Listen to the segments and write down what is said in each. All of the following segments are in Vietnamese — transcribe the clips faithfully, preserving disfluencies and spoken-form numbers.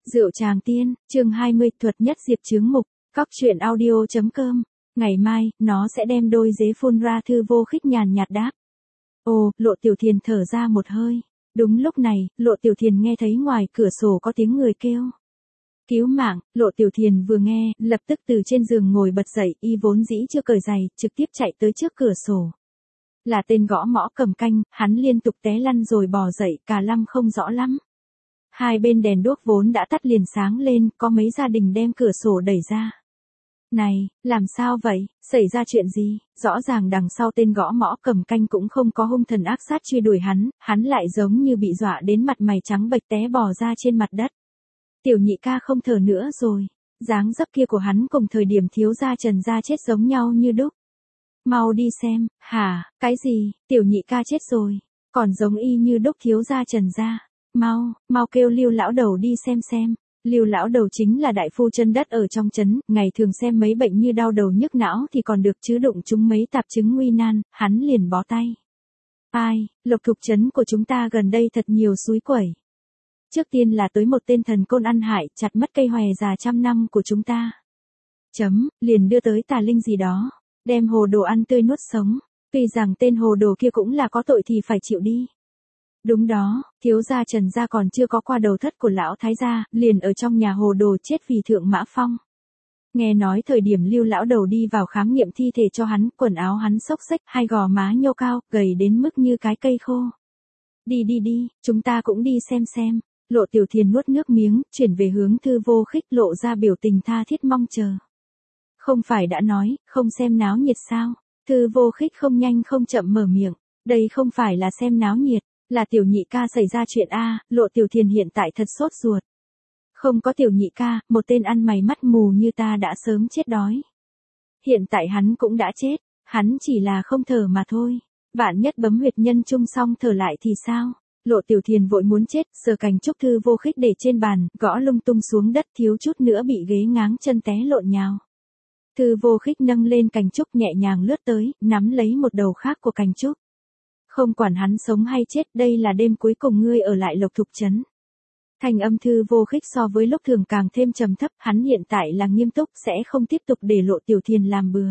Rượu Tràng Tiên, chương hai mươi, thuật nhất diệp chướng mục, cóc truyện audio.com. Ngày mai, nó sẽ đem đôi dế phun ra. Thư Vô Khích nhàn nhạt đáp. Ồ, Lộ Tiểu Thiền thở ra một hơi. Đúng lúc này, Lộ Tiểu Thiền nghe thấy ngoài cửa sổ có tiếng người kêu. Cứu mạng. Lộ Tiểu Thiền vừa nghe, lập tức từ trên giường ngồi bật dậy, y vốn dĩ chưa cởi giày, trực tiếp chạy tới trước cửa sổ. Là tên gõ mõ cầm canh, hắn liên tục té lăn rồi bò dậy, cả lăm không rõ lắm. Hai bên đèn đuốc vốn đã tắt liền sáng lên, có mấy gia đình đem cửa sổ đẩy ra. Này, làm sao vậy, xảy ra chuyện gì? Rõ ràng đằng sau tên gõ mõ cầm canh cũng không có hung thần ác sát truy đuổi hắn, hắn lại giống như bị dọa đến mặt mày trắng bệch té bò ra trên mặt đất. Tiểu nhị ca không thở nữa rồi, dáng dấp kia của hắn cùng thời điểm thiếu gia Trần gia chết giống nhau như đúc. Mau đi xem. Hả, cái gì, tiểu nhị ca chết rồi, còn giống y như đúc thiếu gia Trần gia. Mau, mau kêu Lưu lão đầu đi xem xem. Lưu lão đầu chính là đại phu chân đất ở trong trấn, ngày thường xem mấy bệnh như đau đầu nhức não thì còn được chứ đụng chúng mấy tạp chứng nguy nan, hắn liền bó tay. Ai, Lộc Thục trấn của chúng ta gần đây thật nhiều suối quẩy. Trước tiên là tới một tên thần côn ăn hại, chặt mất cây hòe già trăm năm của chúng ta. Chấm, liền đưa tới tà linh gì đó, đem hồ đồ ăn tươi nuốt sống. Tuy rằng tên hồ đồ kia cũng là có tội thì phải chịu đi. Đúng đó, thiếu gia Trần gia còn chưa có qua đầu thất của lão thái gia, liền ở trong nhà hồ đồ chết vì thượng mã phong. Nghe nói thời điểm Lưu lão đầu đi vào khám nghiệm thi thể cho hắn, quần áo hắn xốc xếch, hai gò má nhô cao, gầy đến mức như cái cây khô. Đi đi đi, chúng ta cũng đi xem xem. Lộ Tiểu Thiền nuốt nước miếng, chuyển về hướng Thư Vô Khích, lộ ra biểu tình tha thiết mong chờ. Không phải đã nói, không xem náo nhiệt sao? Thư Vô Khích không nhanh không chậm mở miệng. Đây không phải là xem náo nhiệt. Là tiểu nhị ca xảy ra chuyện a. Lộ Tiểu Thiền hiện tại thật sốt ruột. Không có tiểu nhị ca, một tên ăn mày mắt mù như ta đã sớm chết đói. Hiện tại hắn cũng đã chết, hắn chỉ là không thở mà thôi. Vạn nhất bấm huyệt nhân trung xong thở lại thì sao? Lộ Tiểu Thiền vội muốn chết, sờ cành trúc Thư Vô Khích để trên bàn, gõ lung tung xuống đất, thiếu chút nữa bị ghế ngáng chân té lộn nhào. Thư Vô Khích nâng lên cành trúc nhẹ nhàng lướt tới, nắm lấy một đầu khác của cành trúc. Không quản hắn sống hay chết, đây là đêm cuối cùng ngươi ở lại Lộc Thục trấn. Thanh âm Thư Vô Khích so với lúc thường càng thêm trầm thấp, hắn hiện tại là nghiêm túc, sẽ không tiếp tục để Lộ Tiểu Thiền làm bừa.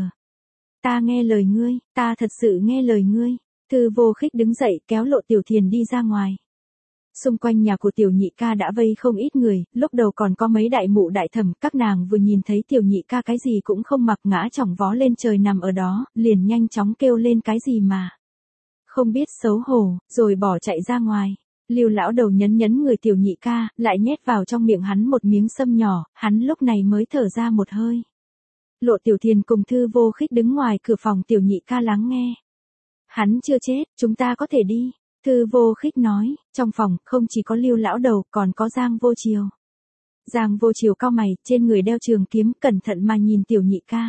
Ta nghe lời ngươi, ta thật sự nghe lời ngươi. Thư Vô Khích đứng dậy kéo Lộ Tiểu Thiền đi ra ngoài. Xung quanh nhà của tiểu nhị ca đã vây không ít người, lúc đầu còn có mấy đại mụ đại thẩm, các nàng vừa nhìn thấy tiểu nhị ca cái gì cũng không mặc ngã chỏng vó lên trời nằm ở đó, liền nhanh chóng kêu lên cái gì mà không biết xấu hổ, rồi bỏ chạy ra ngoài. Lưu lão đầu nhấn nhấn người tiểu nhị ca, lại nhét vào trong miệng hắn một miếng sâm nhỏ, hắn lúc này mới thở ra một hơi. Lộ Tiểu Thiền cùng Thư Vô Khích đứng ngoài cửa phòng tiểu nhị ca lắng nghe. Hắn chưa chết, chúng ta có thể đi. Thư Vô Khích nói, trong phòng không chỉ có Lưu lão đầu, còn có Giang Vô Triều. Giang Vô Triều cau mày, trên người đeo trường kiếm, cẩn thận mà nhìn tiểu nhị ca.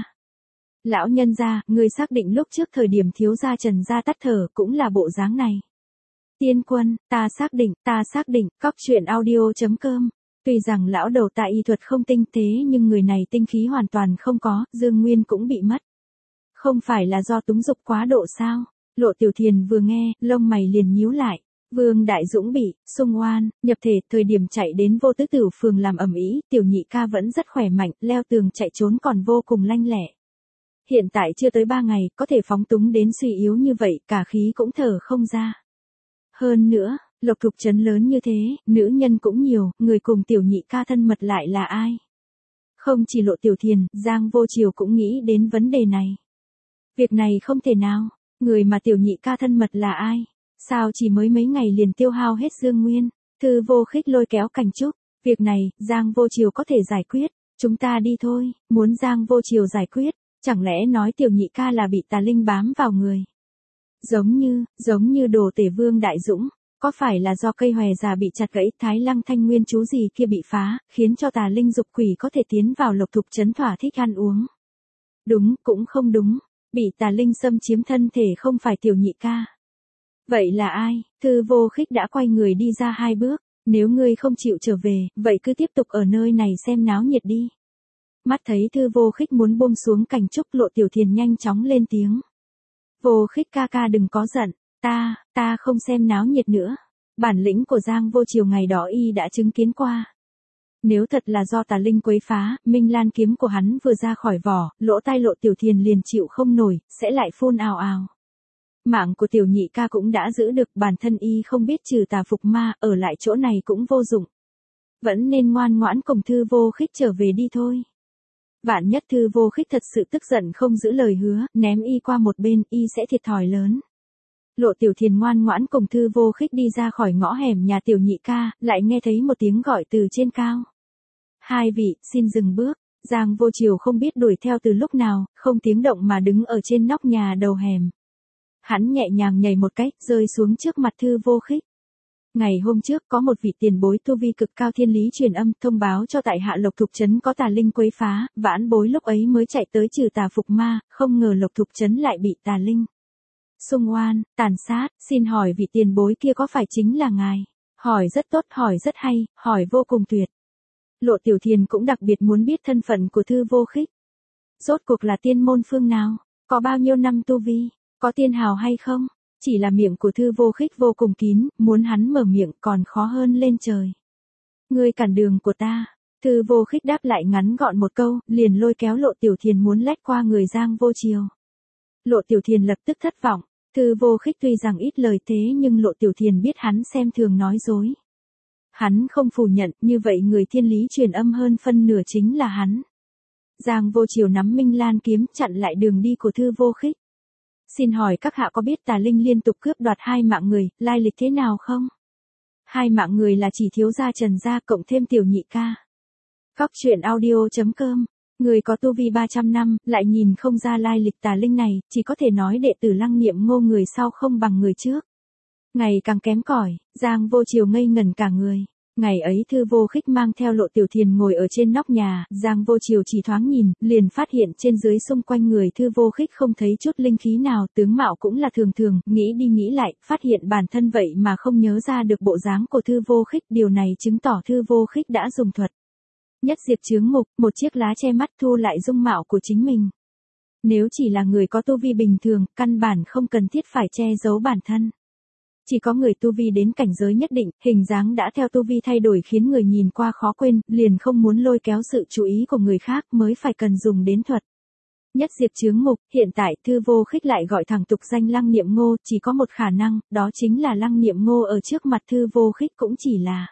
Lão nhân gia, người xác định lúc trước thời điểm thiếu gia Trần gia tắt thở cũng là bộ dáng này. Tiên quân, ta xác định, ta xác định, cóc truyện audio.com. Tuy rằng lão đầu ta y thuật không tinh tế nhưng người này tinh khí hoàn toàn không có, dương nguyên cũng bị mất. Không phải là do túng dục quá độ sao? Lộ Tiểu Thiền vừa nghe, lông mày liền nhíu lại. Vương Đại Dũng bị xung oan, nhập thể, thời điểm chạy đến Vô Tứ Tử phường làm ầm ĩ, tiểu nhị ca vẫn rất khỏe mạnh, leo tường chạy trốn còn vô cùng lanh lẹ. Hiện tại chưa tới ba ngày, có thể phóng túng đến suy yếu như vậy, cả khí cũng thở không ra. Hơn nữa, Lộc Thục trấn lớn như thế, nữ nhân cũng nhiều, người cùng tiểu nhị ca thân mật lại là ai? Không chỉ Lộ Tiểu Thiền, Giang Vô Triều cũng nghĩ đến vấn đề này. Việc này không thể nào, người mà tiểu nhị ca thân mật là ai? Sao chỉ mới mấy ngày liền tiêu hao hết dương nguyên? Thư Vô Khích lôi kéo cành trúc, việc này, Giang Vô Triều có thể giải quyết, chúng ta đi thôi. Muốn Giang Vô Triều giải quyết, chẳng lẽ nói tiểu nhị ca là bị tà linh bám vào người? Giống như, giống như đồ tể Vương Đại Dũng, có phải là do cây hòe già bị chặt gãy, Thái Lăng Thanh Nguyên chú gì kia bị phá, khiến cho tà linh dục quỷ có thể tiến vào Lộc Thục trấn thỏa thích ăn uống? Đúng, cũng không đúng, bị tà linh xâm chiếm thân thể không phải tiểu nhị ca. Vậy là ai? Thư Vô Khích đã quay người đi ra hai bước, nếu ngươi không chịu trở về, vậy cứ tiếp tục ở nơi này xem náo nhiệt đi. Mắt thấy Thư Vô Khích muốn buông xuống cành trúc, Lộ Tiểu Thiền nhanh chóng lên tiếng. Vô Khích ca ca đừng có giận, ta, ta không xem náo nhiệt nữa. Bản lĩnh của Giang Vô Triều ngày đó y đã chứng kiến qua. Nếu thật là do tà linh quấy phá, Minh Lan kiếm của hắn vừa ra khỏi vỏ, lỗ tai Lộ Tiểu Thiền liền chịu không nổi, sẽ lại phun ào ào. Mạng của tiểu nhị ca cũng đã giữ được, bản thân y không biết trừ tà phục ma, ở lại chỗ này cũng vô dụng. Vẫn nên ngoan ngoãn cùng Thư Vô Khích trở về đi thôi. Vạn nhất Thư Vô Khích thật sự tức giận không giữ lời hứa, ném y qua một bên, y sẽ thiệt thòi lớn. Lộ Tiểu Thiền ngoan ngoãn cùng Thư Vô Khích đi ra khỏi ngõ hẻm nhà tiểu nhị ca, lại nghe thấy một tiếng gọi từ trên cao. Hai vị, xin dừng bước. Giang Vô Triều không biết đuổi theo từ lúc nào, không tiếng động mà đứng ở trên nóc nhà đầu hẻm. Hắn nhẹ nhàng nhảy một cái, rơi xuống trước mặt Thư Vô Khích. Ngày hôm trước có một vị tiền bối tu vi cực cao thiên lý truyền âm thông báo cho tại hạ Lộc Thục Trấn có tà linh quấy phá, vãn bối lúc ấy mới chạy tới trừ tà phục ma, không ngờ Lộc Thục Trấn lại bị tà linh xung oan, tàn sát, xin hỏi vị tiền bối kia có phải chính là ngài? Hỏi rất tốt, hỏi rất hay, hỏi vô cùng tuyệt. Lộ Tiểu Thiền cũng đặc biệt muốn biết thân phận của Thư Vô Khích. Rốt cuộc là tiên môn phương nào? Có bao nhiêu năm tu vi? Có tiên hào hay không? Chỉ là miệng của Thư Vô Khích vô cùng kín, muốn hắn mở miệng còn khó hơn lên trời. Ngươi cản đường của ta. Thư Vô Khích đáp lại ngắn gọn một câu, liền lôi kéo Lộ Tiểu Thiền muốn lách qua người Giang Vô Triều. Lộ Tiểu Thiền lập tức thất vọng. Thư Vô Khích tuy rằng ít lời thế nhưng Lộ Tiểu Thiền biết hắn xem thường nói dối. Hắn không phủ nhận, như vậy người thiên lý truyền âm hơn phân nửa chính là hắn. Giang Vô Triều nắm Minh Lan kiếm chặn lại đường đi của Thư Vô Khích. Xin hỏi các hạ có biết tà linh liên tục cướp đoạt hai mạng người, lai lịch thế nào không? Hai mạng người là chỉ thiếu gia Trần gia cộng thêm tiểu nhị ca. Góc truyện audio chấm com. Người có tu vi ba trăm năm, lại nhìn không ra lai lịch tà linh này, chỉ có thể nói đệ tử Lăng Niệm Ngô người sau không bằng người trước. Ngày càng kém cỏi, Giang Vô Triều ngây ngẩn cả người. Ngày ấy Thư Vô Khích mang theo Lộ Tiểu Thiền ngồi ở trên nóc nhà, Giang Vô Triều chỉ thoáng nhìn, liền phát hiện trên dưới xung quanh người Thư Vô Khích không thấy chút linh khí nào, tướng mạo cũng là thường thường, nghĩ đi nghĩ lại, phát hiện bản thân vậy mà không nhớ ra được bộ dáng của Thư Vô Khích, điều này chứng tỏ Thư Vô Khích đã dùng thuật nhất diệt chướng mục, một chiếc lá che mắt thu lại dung mạo của chính mình. Nếu chỉ là người có tu vi bình thường, căn bản không cần thiết phải che giấu bản thân. Chỉ có người tu vi đến cảnh giới nhất định, hình dáng đã theo tu vi thay đổi khiến người nhìn qua khó quên, liền không muốn lôi kéo sự chú ý của người khác mới phải cần dùng đến thuật nhất diệt chướng mục. Hiện tại Thư Vô Khích lại gọi thẳng tục danh Lăng Niệm Ngô, chỉ có một khả năng, đó chính là Lăng Niệm Ngô ở trước mặt Thư Vô Khích cũng chỉ là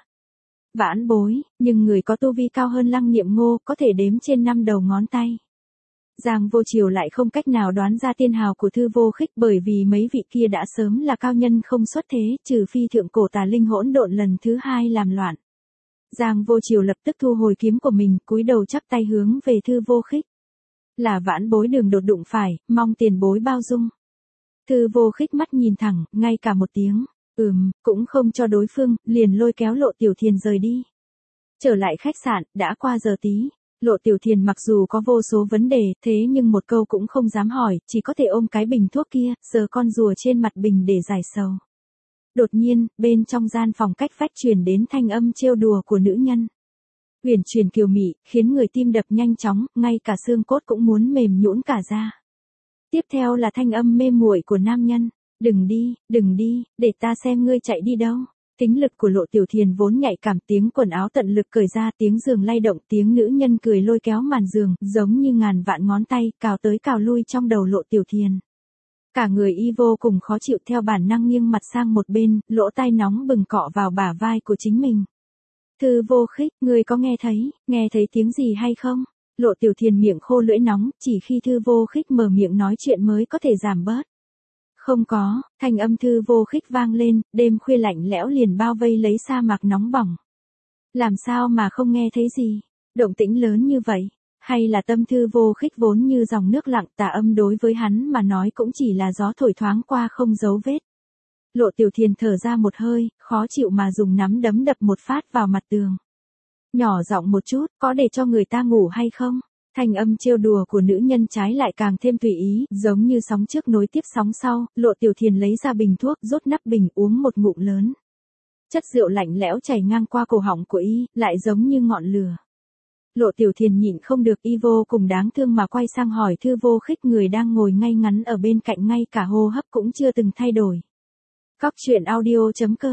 vãn bối, nhưng người có tu vi cao hơn Lăng Niệm Ngô có thể đếm trên năm đầu ngón tay. Giang Vô Triều lại không cách nào đoán ra tiên hào của Thư Vô Khích bởi vì mấy vị kia đã sớm là cao nhân không xuất thế, trừ phi thượng cổ tà linh hỗn độn lần thứ hai làm loạn. Giang Vô Triều lập tức thu hồi kiếm của mình, cúi đầu chắp tay hướng về Thư Vô Khích. Là vãn bối đường đột đụng phải, mong tiền bối bao dung. Thư Vô Khích mắt nhìn thẳng, ngay cả một tiếng ừm, cũng không cho đối phương, liền lôi kéo Lộ Tiểu Thiền rời đi. Trở lại khách sạn, đã qua giờ tí. Lộ Tiểu Thiền mặc dù có vô số vấn đề, thế nhưng một câu cũng không dám hỏi, chỉ có thể ôm cái bình thuốc kia, sờ con rùa trên mặt bình để giải sầu. Đột nhiên, bên trong gian phòng cách vách truyền đến thanh âm trêu đùa của nữ nhân. Uyển chuyển kiều mị, khiến người tim đập nhanh chóng, ngay cả xương cốt cũng muốn mềm nhũn cả ra. Tiếp theo là thanh âm mê muội của nam nhân. Đừng đi, đừng đi, để ta xem ngươi chạy đi đâu. Tính lực của Lộ Tiểu Thiền vốn nhạy cảm, tiếng quần áo tận lực cởi ra, tiếng giường lay động, tiếng nữ nhân cười lôi kéo màn giường, giống như ngàn vạn ngón tay, cào tới cào lui trong đầu Lộ Tiểu Thiền. Cả người y vô cùng khó chịu, theo bản năng nghiêng mặt sang một bên, lỗ tai nóng bừng cọ vào bả vai của chính mình. Thư Vô Khích, ngươi có nghe thấy, nghe thấy tiếng gì hay không? Lộ Tiểu Thiền miệng khô lưỡi nóng, chỉ khi Thư Vô Khích mở miệng nói chuyện mới có thể giảm bớt. Không có, thanh âm Thư Vô Khích vang lên, đêm khuya lạnh lẽo liền bao vây lấy sa mạc nóng bỏng. Làm sao mà không nghe thấy gì? Động tĩnh lớn như vậy, hay là tâm Thư Vô Khích vốn như dòng nước lặng, tà âm đối với hắn mà nói cũng chỉ là gió thổi thoáng qua không dấu vết. Lộ Tiểu Thiền thở ra một hơi, khó chịu mà dùng nắm đấm đập một phát vào mặt tường. Nhỏ giọng một chút, có để cho người ta ngủ hay không? Thanh âm trêu đùa của nữ nhân trái lại càng thêm tùy ý, giống như sóng trước nối tiếp sóng sau. Lộ Tiểu Thiền lấy ra bình thuốc, rốt nắp bình uống một ngụm lớn. Chất rượu lạnh lẽo chảy ngang qua cổ họng của y, lại giống như ngọn lửa. Lộ Tiểu Thiền nhịn không được, y vô cùng đáng thương mà quay sang hỏi Thư Vô Khích, người đang ngồi ngay ngắn ở bên cạnh ngay cả hô hấp cũng chưa từng thay đổi. Góc truyện audio chấm com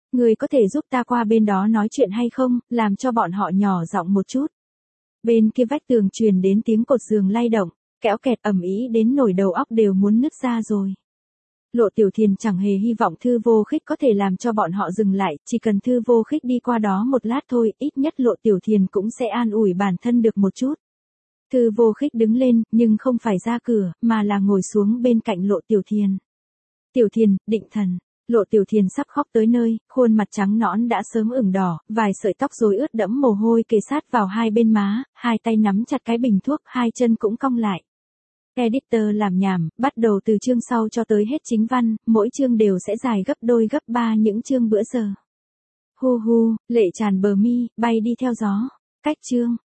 Người có thể giúp ta qua bên đó nói chuyện hay không, làm cho bọn họ nhỏ giọng một chút. Bên kia vách tường truyền đến tiếng cột giường lay động, kéo kẹt ầm ĩ đến nổi đầu óc đều muốn nứt ra rồi. Lộ Tiểu Thiền chẳng hề hy vọng Thư Vô Khích có thể làm cho bọn họ dừng lại, chỉ cần Thư Vô Khích đi qua đó một lát thôi, ít nhất Lộ Tiểu Thiền cũng sẽ an ủi bản thân được một chút. Thư Vô Khích đứng lên, nhưng không phải ra cửa, mà là ngồi xuống bên cạnh Lộ Tiểu Thiền. Tiểu Thiền, định thần. Lộ Tiểu Thiền sắp khóc tới nơi, khuôn mặt trắng nõn đã sớm ửng đỏ, vài sợi tóc rối ướt đẫm mồ hôi kề sát vào hai bên má, hai tay nắm chặt cái bình thuốc, hai chân cũng cong lại. Editor làm nhảm, bắt đầu từ chương sau cho tới hết chính văn, mỗi chương đều sẽ dài gấp đôi gấp ba những chương bữa giờ. Hu hu, lệ tràn bờ mi, bay đi theo gió. Cách chương.